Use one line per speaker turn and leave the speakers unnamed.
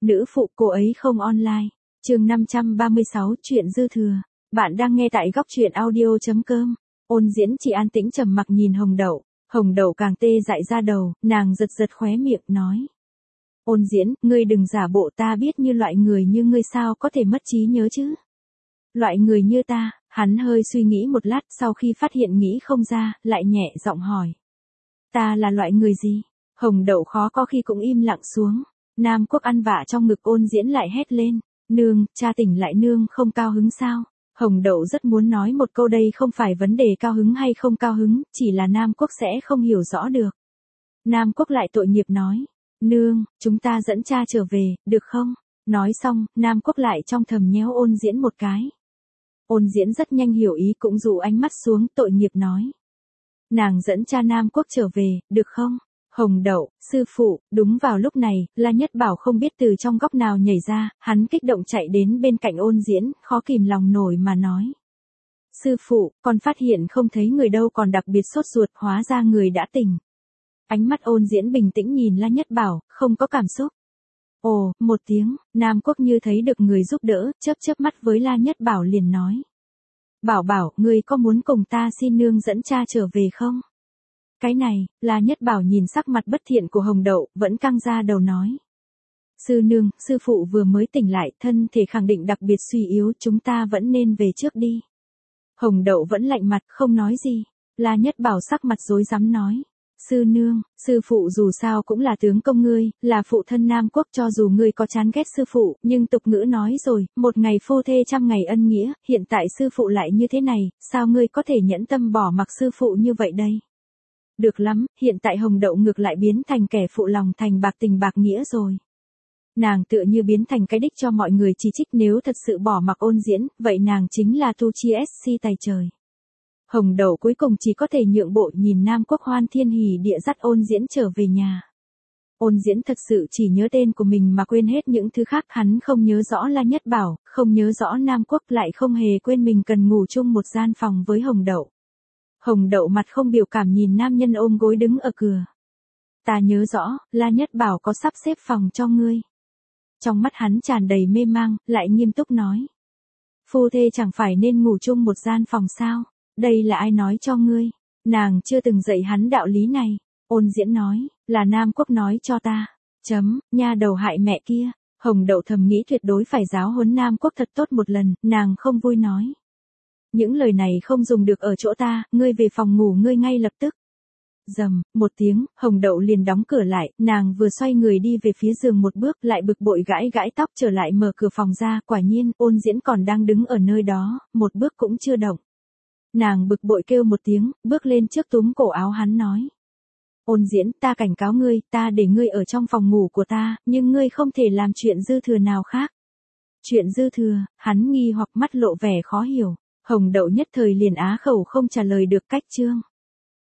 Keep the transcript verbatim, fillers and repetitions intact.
Nữ phụ cô ấy không online. Chương năm trăm ba mươi sáu chuyện dư thừa. Bạn đang nghe tại góc truyện audio chấm com. Ôn Diễn chỉ an tĩnh trầm mặc nhìn Hồng Đậu, Hồng Đậu càng tê dại ra đầu, nàng giật giật khóe miệng nói: "Ôn Diễn, ngươi đừng giả bộ, ta biết như loại người như ngươi sao có thể mất trí nhớ chứ?" Loại người như ta, hắn hơi suy nghĩ một lát, sau khi phát hiện nghĩ không ra, lại nhẹ giọng hỏi: "Ta là loại người gì?" Hồng Đậu khó có khi cũng im lặng xuống. Nam Quốc ăn vạ trong ngực Ôn Diễn lại hét lên: "Nương, cha tỉnh lại, nương không cao hứng sao?" Hồng Đậu rất muốn nói một câu đây không phải vấn đề cao hứng hay không cao hứng, chỉ là Nam Quốc sẽ không hiểu rõ được. Nam Quốc lại tội nghiệp nói: "Nương, chúng ta dẫn cha trở về, được không?" Nói xong, Nam Quốc lại trong thầm nhéo Ôn Diễn một cái. Ôn Diễn rất nhanh hiểu ý, cũng dụ ánh mắt xuống, tội nghiệp nói: "Nàng dẫn cha Nam Quốc trở về, được không?" Hồng Đậu, sư phụ. Đúng vào lúc này, La Nhất Bảo không biết từ trong góc nào nhảy ra, hắn kích động chạy đến bên cạnh Ôn Diễn, khó kìm lòng nổi mà nói: "Sư phụ, con phát hiện không thấy người đâu, còn đặc biệt sốt ruột, hóa ra người đã tỉnh." Ánh mắt Ôn Diễn bình tĩnh nhìn La Nhất Bảo, không có cảm xúc. Ồ, một tiếng, Nam Quốc như thấy được người giúp đỡ, chớp chớp mắt với La Nhất Bảo liền nói: "Bảo Bảo, ngươi có muốn cùng ta xin nương dẫn cha trở về không?" Cái này, La Nhất Bảo nhìn sắc mặt bất thiện của Hồng Đậu, vẫn căng ra đầu nói: "Sư nương, sư phụ vừa mới tỉnh lại, thân thể khẳng định đặc biệt suy yếu, chúng ta vẫn nên về trước đi." Hồng Đậu vẫn lạnh mặt, không nói gì. La Nhất Bảo sắc mặt rối rắm nói: "Sư nương, sư phụ dù sao cũng là tướng công ngươi, là phụ thân Nam Quốc, cho dù ngươi có chán ghét sư phụ, nhưng tục ngữ nói rồi, một ngày phu thê trăm ngày ân nghĩa, hiện tại sư phụ lại như thế này, sao ngươi có thể nhẫn tâm bỏ mặc sư phụ như vậy đây?" Được lắm, hiện tại Hồng Đậu ngược lại biến thành kẻ phụ lòng thành bạc tình bạc nghĩa rồi. Nàng tựa như biến thành cái đích cho mọi người chỉ trích, nếu thật sự bỏ mặc Ôn Diễn, vậy nàng chính là tu chi ét xê tài trời. Hồng Đậu cuối cùng chỉ có thể nhượng bộ, nhìn Nam Quốc hoan thiên hỉ địa dắt Ôn Diễn trở về nhà. Ôn Diễn thật sự chỉ nhớ tên của mình mà quên hết những thứ khác, hắn không nhớ rõ La Nhất Bảo, không nhớ rõ Nam Quốc, lại không hề quên mình cần ngủ chung một gian phòng với Hồng Đậu. Hồng Đậu mặt không biểu cảm nhìn nam nhân ôm gối đứng ở cửa. "Ta nhớ rõ, La Nhất Bảo có sắp xếp phòng cho ngươi." Trong mắt hắn tràn đầy mê mang, lại nghiêm túc nói: "Phu thê chẳng phải nên ngủ chung một gian phòng sao? Đây là ai nói cho ngươi? Nàng chưa từng dạy hắn đạo lý này." Ôn Diễn nói: "Là Nam Quốc nói cho ta." Chấm, nha đầu hại mẹ kia. Hồng Đậu thầm nghĩ tuyệt đối phải giáo huấn Nam Quốc thật tốt một lần, nàng không vui nói: "Những lời này không dùng được ở chỗ ta, ngươi về phòng ngủ ngươi ngay lập tức." Rầm, một tiếng, Hồng Đậu liền đóng cửa lại, nàng vừa xoay người đi về phía giường một bước, lại bực bội gãi gãi tóc trở lại mở cửa phòng ra, quả nhiên, Ôn Diễn còn đang đứng ở nơi đó, một bước cũng chưa động. Nàng bực bội kêu một tiếng, bước lên trước túm cổ áo hắn nói: "Ôn Diễn, ta cảnh cáo ngươi, ta để ngươi ở trong phòng ngủ của ta, nhưng ngươi không thể làm chuyện dư thừa nào khác." Chuyện dư thừa? Hắn nghi hoặc, mắt lộ vẻ khó hiểu. Hồng Đậu nhất thời liền á khẩu không trả lời được, cách chương.